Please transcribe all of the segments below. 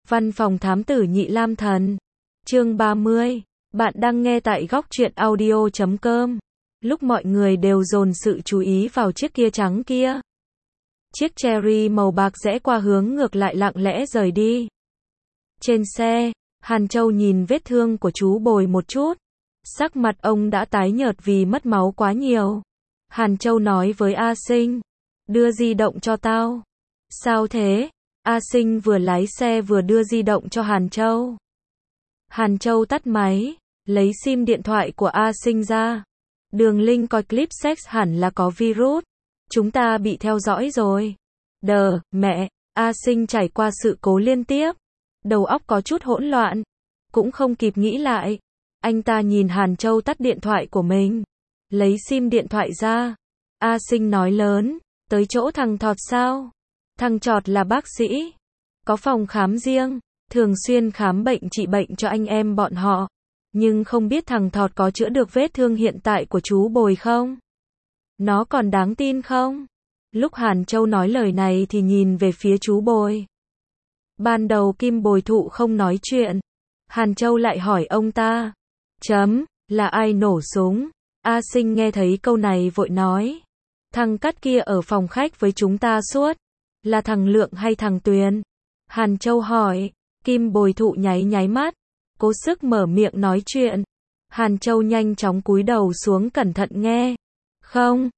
Văn phòng thám tử Nhị Lam Thần. Chương 30. Bạn đang nghe tại góc truyện audio.com. Lúc mọi người đều dồn sự chú ý vào chiếc kia trắng kia. Chiếc Cherry màu bạc rẽ qua hướng ngược lại lặng lẽ rời đi. Trên xe, Hàn Châu nhìn vết thương của chú Bồi một chút. Sắc mặt ông đã tái nhợt vì mất máu quá nhiều. Hàn Châu nói với A Sinh, đưa di động cho tao. Sao thế? A Sinh vừa lái xe vừa đưa di động cho Hàn Châu. Hàn Châu tắt máy, lấy sim điện thoại của A Sinh ra. Đường link coi clip sex hẳn là có virus. Chúng ta bị theo dõi rồi. Mẹ, A Sinh trải qua sự cố liên tiếp. Đầu óc có chút hỗn loạn. Cũng không kịp nghĩ lại. Anh ta nhìn Hàn Châu tắt điện thoại của mình. Lấy sim điện thoại ra. A Sinh nói lớn, tới chỗ thằng Thọt sao? Thằng Trọt là bác sĩ. Có phòng khám riêng. Thường xuyên khám bệnh trị bệnh cho anh em bọn họ. Nhưng không biết thằng Thọt có chữa được vết thương hiện tại của chú Bồi không? Nó còn đáng tin không? Lúc Hàn Châu nói lời này thì nhìn về phía chú Bồi. Ban đầu Kim Bồi Thụ không nói chuyện. Hàn Châu lại hỏi ông ta. Là ai nổ súng? A Sinh nghe thấy câu này vội nói. Thằng Cắt kia ở phòng khách với chúng ta suốt. Là thằng Lượng hay thằng Tuyền? Hàn Châu hỏi. Kim Bồi Thụ nháy mắt. Cố sức mở miệng nói chuyện. Hàn Châu nhanh chóng cúi đầu xuống cẩn thận nghe. Không,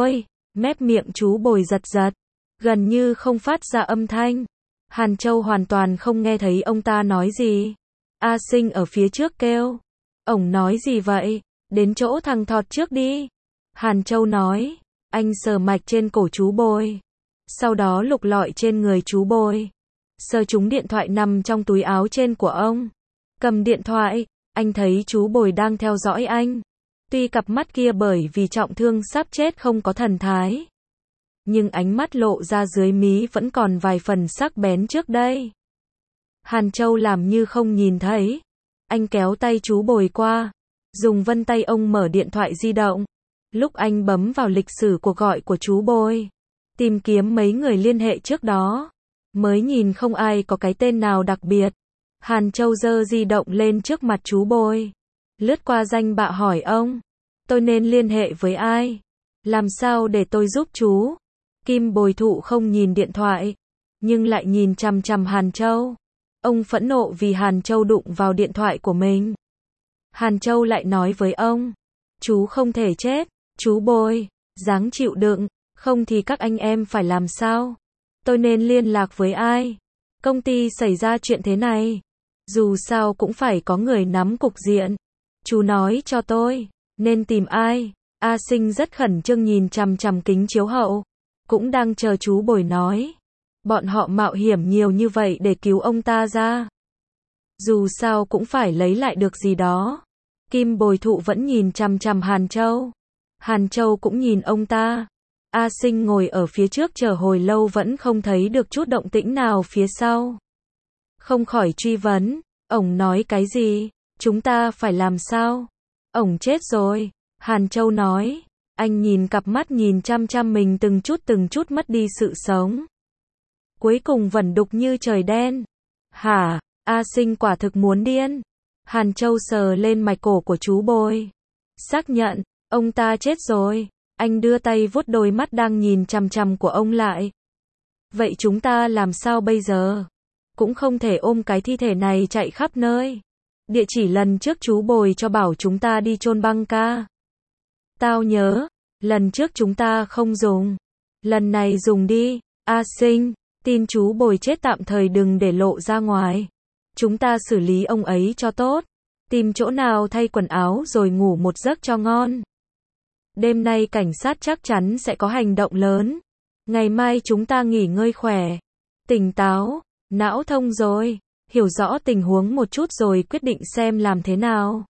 mép miệng chú Bồi giật. Gần như không phát ra âm thanh. Hàn Châu hoàn toàn không nghe thấy ông ta nói gì. A Sinh ở phía trước kêu. Ổng nói gì vậy? Đến chỗ thằng Thọt trước đi. Hàn Châu nói. Anh sờ mạch trên cổ chú Bồi. Sau đó lục lọi trên người chú Bồi. Sờ trúng điện thoại nằm trong túi áo trên của ông. Cầm điện thoại, anh thấy chú Bồi đang theo dõi anh. Tuy cặp mắt kia bởi vì trọng thương sắp chết không có thần thái. Nhưng ánh mắt lộ ra dưới mí vẫn còn vài phần sắc bén trước đây. Hàn Châu làm như không nhìn thấy. Anh kéo tay chú Bồi qua. Dùng vân tay ông mở điện thoại di động. Lúc anh bấm vào lịch sử cuộc gọi của chú Bồi. Tìm kiếm mấy người liên hệ trước đó. Mới nhìn không ai có cái tên nào đặc biệt. Hàn Châu giơ di động lên trước mặt chú Bồi. Lướt qua danh bạ hỏi ông. Tôi nên liên hệ với ai? Làm sao để tôi giúp chú? Kim Bồi Thụ không nhìn điện thoại. Nhưng lại nhìn chằm chằm Hàn Châu. Ông phẫn nộ vì Hàn Châu đụng vào điện thoại của mình. Hàn Châu lại nói với ông. Chú không thể chết. Chú Bồi, ráng chịu đựng. Không thì các anh em phải làm sao? Tôi nên liên lạc với ai? Công ty xảy ra chuyện thế này. Dù sao cũng phải có người nắm cục diện. Chú nói cho tôi, nên tìm ai? A Sinh rất khẩn trương nhìn chằm chằm kính chiếu hậu. Cũng đang chờ chú Bồi nói. Bọn họ mạo hiểm nhiều như vậy để cứu ông ta ra. Dù sao cũng phải lấy lại được gì đó. Kim Bồi Thụ vẫn nhìn chằm chằm Hàn Châu. Hàn Châu cũng nhìn ông ta. A Sinh ngồi ở phía trước chờ hồi lâu vẫn không thấy được chút động tĩnh nào phía sau. Không khỏi truy vấn, ổng nói cái gì? Chúng ta phải làm sao? Ổng chết rồi. Hàn Châu nói, anh nhìn cặp mắt nhìn chăm chăm mình từng chút mất đi sự sống. Cuối cùng vẩn đục như trời đen. Hả? A Sinh quả thực muốn điên. Hàn Châu sờ lên mạch cổ của chú Bồi. Xác nhận, ông ta chết rồi. Anh đưa tay vuốt đôi mắt đang nhìn chằm chằm của ông lại. Vậy chúng ta làm sao bây giờ? Cũng không thể ôm cái thi thể này chạy khắp nơi. Địa chỉ lần trước chú Bồi cho bảo chúng ta đi chôn băng ca. Tao nhớ, lần trước chúng ta không dùng. Lần này dùng đi. A Sinh, tin chú Bồi chết tạm thời đừng để lộ ra ngoài. Chúng ta xử lý ông ấy cho tốt. Tìm chỗ nào thay quần áo rồi ngủ một giấc cho ngon. Đêm nay cảnh sát chắc chắn sẽ có hành động lớn. Ngày mai chúng ta nghỉ ngơi khỏe. Tỉnh táo, não thông rồi. Hiểu rõ tình huống một chút rồi quyết định xem làm thế nào.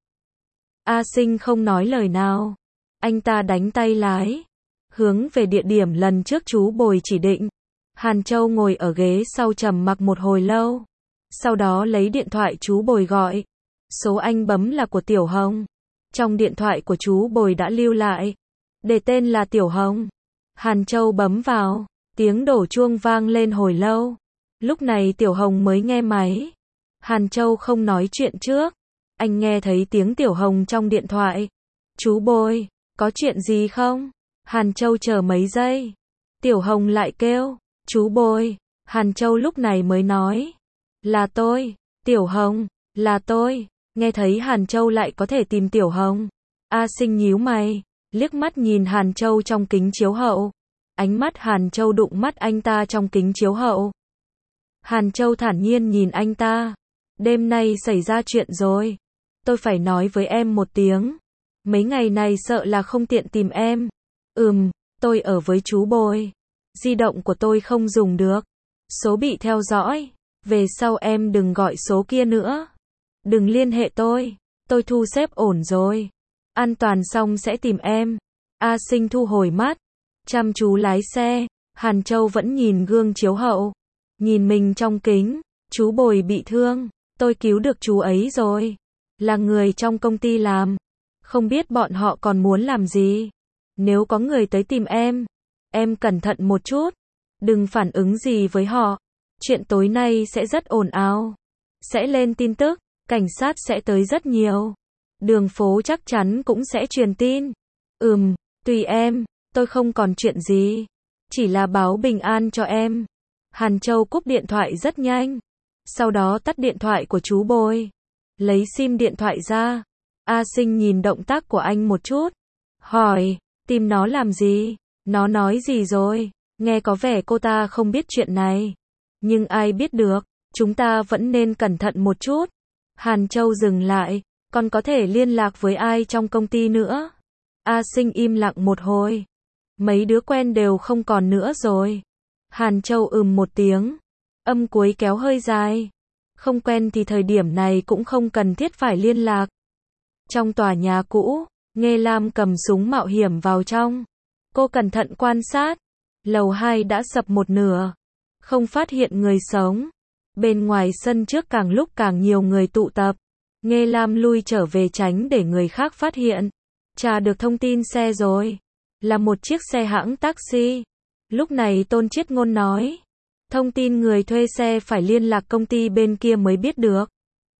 A Sinh không nói lời nào. Anh ta đánh tay lái. Hướng về địa điểm lần trước chú Bồi chỉ định. Hàn Châu ngồi ở ghế sau trầm mặc một hồi lâu. Sau đó lấy điện thoại chú Bồi gọi. Số anh bấm là của Tiểu Hồng. Trong điện thoại của chú Bồi đã lưu lại. Để tên là Tiểu Hồng. Hàn Châu bấm vào. Tiếng đổ chuông vang lên hồi lâu. Lúc này Tiểu Hồng mới nghe máy. Hàn Châu không nói chuyện trước. Anh nghe thấy tiếng Tiểu Hồng trong điện thoại. Chú Bồi, có chuyện gì không? Hàn Châu chờ mấy giây. Tiểu Hồng lại kêu, chú Bồi. Hàn Châu lúc này mới nói. Là tôi, Tiểu Hồng, là tôi. Nghe thấy Hàn Châu lại có thể tìm Tiểu Hồng. A Sinh nhíu mày, liếc mắt nhìn Hàn Châu trong kính chiếu hậu. Ánh mắt Hàn Châu đụng mắt anh ta trong kính chiếu hậu. Hàn Châu thản nhiên nhìn anh ta. Đêm nay xảy ra chuyện rồi. Tôi phải nói với em một tiếng. Mấy ngày này sợ là không tiện tìm em. Tôi ở với chú Bồi. Di động của tôi không dùng được. Số bị theo dõi. Về sau em đừng gọi số kia nữa. Đừng liên hệ tôi thu xếp ổn rồi. An toàn xong sẽ tìm em. A Sinh thu hồi mắt. Chăm chú lái xe. Hàn Châu vẫn nhìn gương chiếu hậu. Nhìn mình trong kính. Chú Bồi bị thương. Tôi cứu được chú ấy rồi. Là người trong công ty làm. Không biết bọn họ còn muốn làm gì. Nếu có người tới tìm em cẩn thận một chút. Đừng phản ứng gì với họ. Chuyện tối nay sẽ rất ồn ào. Sẽ lên tin tức. Cảnh sát sẽ tới rất nhiều. Đường phố chắc chắn cũng sẽ truyền tin. Tùy em. Tôi không còn chuyện gì. Chỉ là báo bình an cho em. Hàn Châu cúp điện thoại rất nhanh. Sau đó tắt điện thoại của chú Bồi. Lấy sim điện thoại ra. A Sinh nhìn động tác của anh một chút. Hỏi, tìm nó làm gì? Nó nói gì rồi? Nghe có vẻ cô ta không biết chuyện này. Nhưng ai biết được, chúng ta vẫn nên cẩn thận một chút. Hàn Châu dừng lại. Còn có thể liên lạc với ai trong công ty nữa? A Sinh im lặng một hồi. Mấy đứa quen đều không còn nữa rồi. Hàn Châu một tiếng. Âm cuối kéo hơi dài. Không quen thì thời điểm này cũng không cần thiết phải liên lạc. Trong tòa nhà cũ, Nghê Lam cầm súng mạo hiểm vào trong. Cô cẩn thận quan sát. Lầu 2 đã sập một nửa. Không phát hiện người sống. Bên ngoài sân trước càng lúc càng nhiều người tụ tập. Nghê Lam lui trở về tránh để người khác phát hiện. Tra được thông tin xe rồi. Là một chiếc xe hãng taxi. Lúc này Tôn Chiết Ngôn nói. Thông tin người thuê xe phải liên lạc công ty bên kia mới biết được.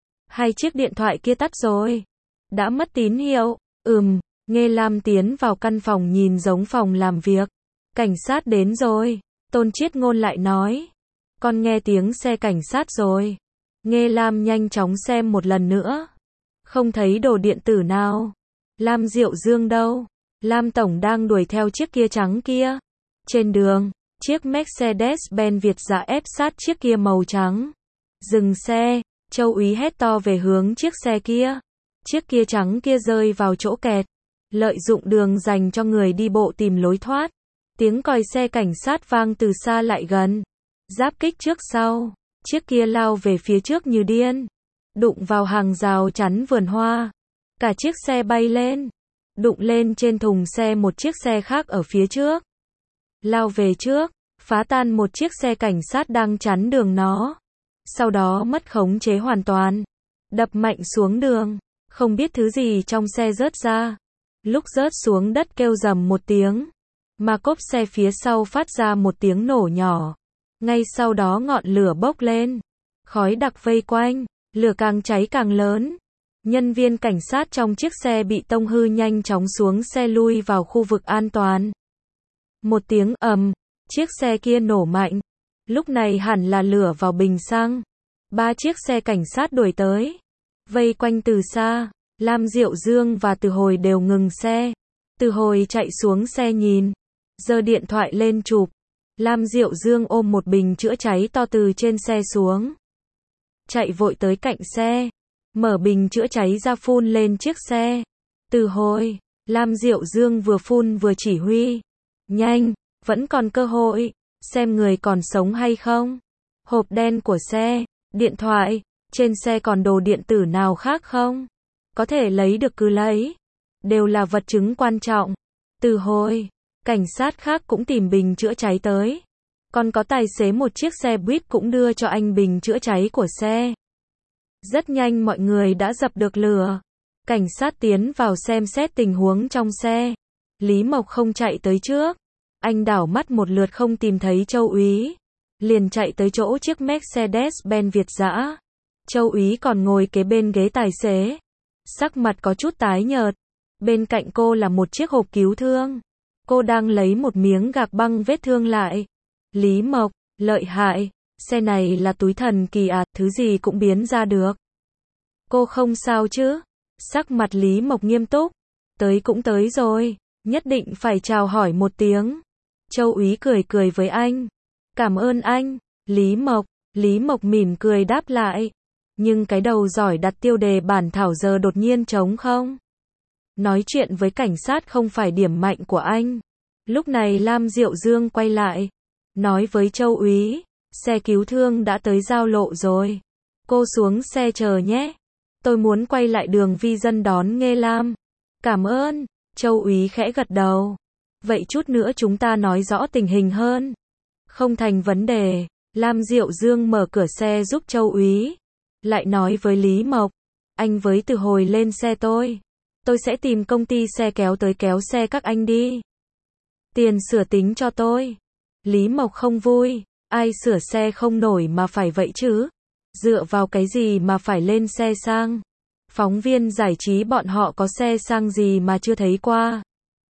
2 chiếc điện thoại kia tắt rồi. Đã mất tín hiệu. Nghê Lam tiến vào căn phòng nhìn giống phòng làm việc. Cảnh sát đến rồi. Tôn Chiết Ngôn lại nói. Con nghe tiếng xe cảnh sát rồi. Nghê Lam nhanh chóng xem một lần nữa. Không thấy đồ điện tử nào. Lam Diệu Dương đâu? Lam Tổng đang đuổi theo chiếc kia trắng kia. Trên đường, chiếc Mercedes-Benz Việt dã ép sát chiếc kia màu trắng. Dừng xe, Châu úy hét to về hướng chiếc xe kia. Chiếc kia trắng kia rơi vào chỗ kẹt. Lợi dụng đường dành cho người đi bộ tìm lối thoát. Tiếng còi xe cảnh sát vang từ xa lại gần. Giáp kích trước sau. Chiếc kia lao về phía trước như điên. Đụng vào hàng rào chắn vườn hoa. Cả chiếc xe bay lên. Đụng lên trên thùng xe một chiếc xe khác ở phía trước. Lao về trước, phá tan một chiếc xe cảnh sát đang chắn đường nó. Sau đó mất khống chế hoàn toàn. Đập mạnh xuống đường. Không biết thứ gì trong xe rớt ra. Lúc rớt xuống đất kêu rầm một tiếng. Mà cốp xe phía sau phát ra một tiếng nổ nhỏ. Ngay sau đó ngọn lửa bốc lên. Khói đặc vây quanh. Lửa càng cháy càng lớn. Nhân viên cảnh sát trong chiếc xe bị tông hư nhanh chóng xuống xe lui vào khu vực an toàn. Một tiếng ầm, chiếc xe kia nổ mạnh. Lúc này hẳn là lửa vào bình xăng. 3 chiếc xe cảnh sát đuổi tới. Vây quanh từ xa. Lam Diệu Dương và Từ Hồi đều ngừng xe. Từ Hồi chạy xuống xe nhìn. Giơ điện thoại lên chụp. Lam Diệu Dương ôm một bình chữa cháy to từ trên xe xuống. Chạy vội tới cạnh xe. Mở bình chữa cháy ra phun lên chiếc xe. Từ Hồi, Lam Diệu Dương vừa phun vừa chỉ huy. Nhanh, vẫn còn cơ hội. Xem người còn sống hay không. Hộp đen của xe, điện thoại, trên xe còn đồ điện tử nào khác không? Có thể lấy được cứ lấy. Đều là vật chứng quan trọng. Từ Hồi, cảnh sát khác cũng tìm bình chữa cháy tới. Còn có tài xế một chiếc xe buýt cũng đưa cho anh bình chữa cháy của xe. Rất nhanh mọi người đã dập được lửa. Cảnh sát tiến vào xem xét tình huống trong xe. Lý Mộc không chạy tới trước. Anh đảo mắt một lượt không tìm thấy Châu úy. liền chạy tới chỗ chiếc Mercedes-Benz Việt dã. Châu úy còn ngồi kế bên ghế tài xế. Sắc mặt có chút tái nhợt. Bên cạnh cô là một chiếc hộp cứu thương. Cô đang lấy một miếng gạc băng vết thương lại. Lý Mộc, lợi hại, xe này là túi thần kỳ à, thứ gì cũng biến ra được. Cô không sao chứ? Sắc mặt Lý Mộc nghiêm túc. Tới cũng tới rồi, nhất định phải chào hỏi một tiếng. Châu úy cười cười với anh. Cảm ơn anh, Lý Mộc mỉm cười đáp lại. Nhưng cái đầu giỏi đặt tiêu đề bản thảo giờ đột nhiên trống không. Nói chuyện với cảnh sát không phải điểm mạnh của anh. Lúc này Lam Diệu Dương quay lại. Nói với Châu úy, xe cứu thương đã tới giao lộ rồi. Cô xuống xe chờ nhé. Tôi muốn quay lại đường Vi Dân đón Nghê Lam. Cảm ơn, Châu úy khẽ gật đầu. Vậy chút nữa chúng ta nói rõ tình hình hơn. Không thành vấn đề. Lam Diệu Dương mở cửa xe giúp Châu úy. Lại nói với Lý Mộc. Anh với Từ Hồi lên xe tôi. Tôi sẽ tìm công ty xe kéo tới kéo xe các anh đi. Tiền sửa tính cho tôi. Lý Mộc không vui. Ai sửa xe không nổi mà phải vậy chứ? Dựa vào cái gì mà phải lên xe sang? Phóng viên giải trí bọn họ có xe sang gì mà chưa thấy qua?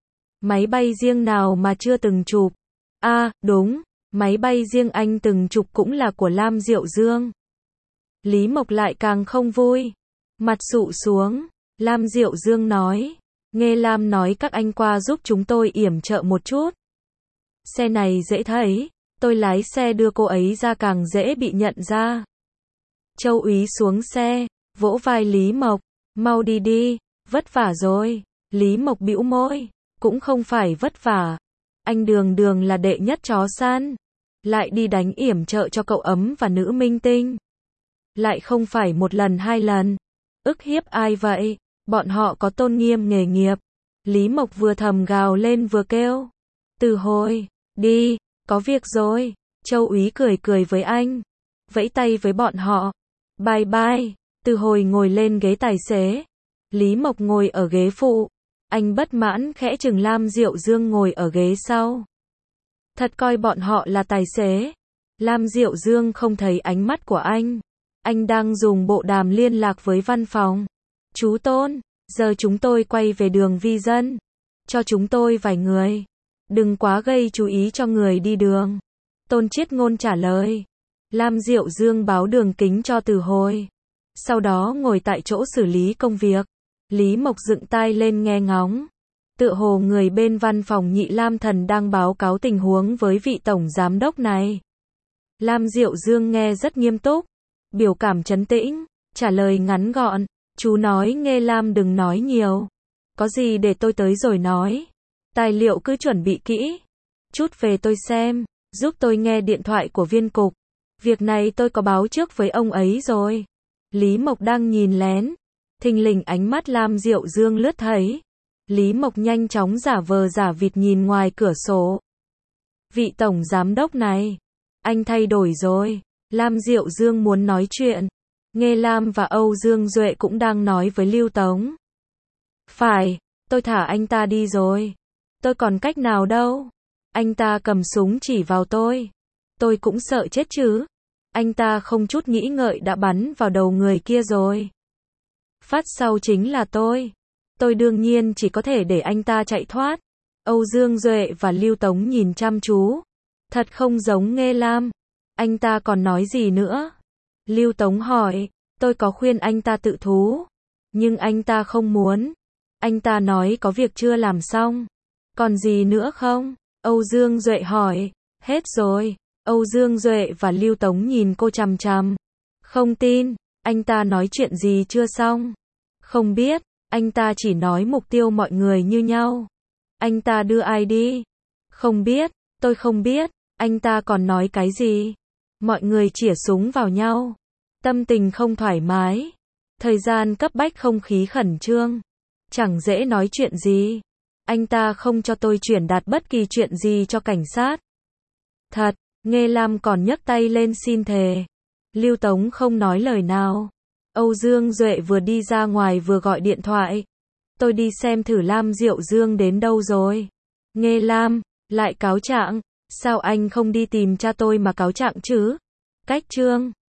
Máy bay riêng nào mà chưa từng chụp? À, đúng, máy bay riêng anh từng chụp cũng là của Lam Diệu Dương. Lý Mộc lại càng không vui. Mặt sụ xuống, Lam Diệu Dương nói. Nghê Lam nói các anh qua giúp chúng tôi yểm trợ một chút. Xe này dễ thấy, tôi lái xe đưa cô ấy ra càng dễ bị nhận ra. Châu úy xuống xe, vỗ vai Lý Mộc. Mau đi đi, vất vả rồi. Lý Mộc bĩu môi. Cũng không phải vất vả. Anh đường đường là đệ nhất chó săn. Lại đi đánh yểm trợ cho cậu ấm và nữ minh tinh. Lại không phải một lần hai lần. Ức hiếp ai vậy? Bọn họ có tôn nghiêm nghề nghiệp. Lý Mộc vừa thầm gào lên vừa kêu. Từ Hồi, đi, có việc rồi. Châu úy cười cười với anh. Vẫy tay với bọn họ. Bye bye. Từ Hồi ngồi lên ghế tài xế. Lý Mộc ngồi ở ghế phụ. Anh bất mãn khẽ chừng Lam Diệu Dương ngồi ở ghế sau. Thật coi bọn họ là tài xế. Lam Diệu Dương không thấy ánh mắt của anh. Anh đang dùng bộ đàm liên lạc với văn phòng. Chú Tôn, giờ chúng tôi quay về đường Vi Dân. Cho chúng tôi vài người. Đừng quá gây chú ý cho người đi đường. Tôn Chiết Ngôn trả lời. Lam Diệu Dương báo đường kính cho Từ Hồi. Sau đó ngồi tại chỗ xử lý công việc. Lý Mộc dựng tai lên nghe ngóng. Tựa hồ người bên văn phòng Nhị Lam Thần đang báo cáo tình huống với vị tổng giám đốc này. Lam Diệu Dương nghe rất nghiêm túc. Biểu cảm trấn tĩnh. Trả lời ngắn gọn. Chú nói Nghê Lam đừng nói nhiều. Có gì để tôi tới rồi nói. Tài liệu cứ chuẩn bị kỹ. Chút về tôi xem. Giúp tôi nghe điện thoại của viên cục. Việc này tôi có báo trước với ông ấy rồi. Lý Mộc đang nhìn lén. Thình lình ánh mắt Lam Diệu Dương lướt thấy. Lý Mộc nhanh chóng giả vờ giả vịt nhìn ngoài cửa sổ. Vị tổng giám đốc này. Anh thay đổi rồi. Lam Diệu Dương muốn nói chuyện. Nghê Lam và Âu Dương Duệ cũng đang nói với Lưu Tống. Phải, tôi thả anh ta đi rồi. Tôi còn cách nào đâu. Anh ta cầm súng chỉ vào tôi. Tôi cũng sợ chết chứ. Anh ta không chút nghĩ ngợi đã bắn vào đầu người kia rồi. Phát sau chính là tôi. Tôi đương nhiên chỉ có thể để anh ta chạy thoát. Âu Dương Duệ và Lưu Tống nhìn chăm chú. Thật không giống Nghê Lam. Anh ta còn nói gì nữa? Lưu Tống hỏi. Tôi có khuyên anh ta tự thú. Nhưng anh ta không muốn. Anh ta nói có việc chưa làm xong. Còn gì nữa không? Âu Dương Duệ hỏi. Hết rồi. Âu Dương Duệ và Lưu Tống nhìn cô chằm chằm. Không tin. Anh ta nói chuyện gì chưa xong? Không biết. Anh ta chỉ nói mục tiêu mọi người như nhau. Anh ta đưa ai đi? Không biết. Tôi không biết. Anh ta còn nói cái gì? Mọi người chĩa súng vào nhau. Tâm tình không thoải mái. Thời gian cấp bách không khí khẩn trương. Chẳng dễ nói chuyện gì. Anh ta không cho tôi chuyển đạt bất kỳ chuyện gì cho cảnh sát. Thật, Nghê Lam còn nhấc tay lên xin thề. Lưu Tống không nói lời nào. Âu Dương Duệ vừa đi ra ngoài vừa gọi điện thoại. Tôi đi xem thử Lam Diệu Dương đến đâu rồi. Nghê Lam, lại cáo trạng. Sao anh không đi tìm cha tôi mà cáo trạng chứ? Cách chương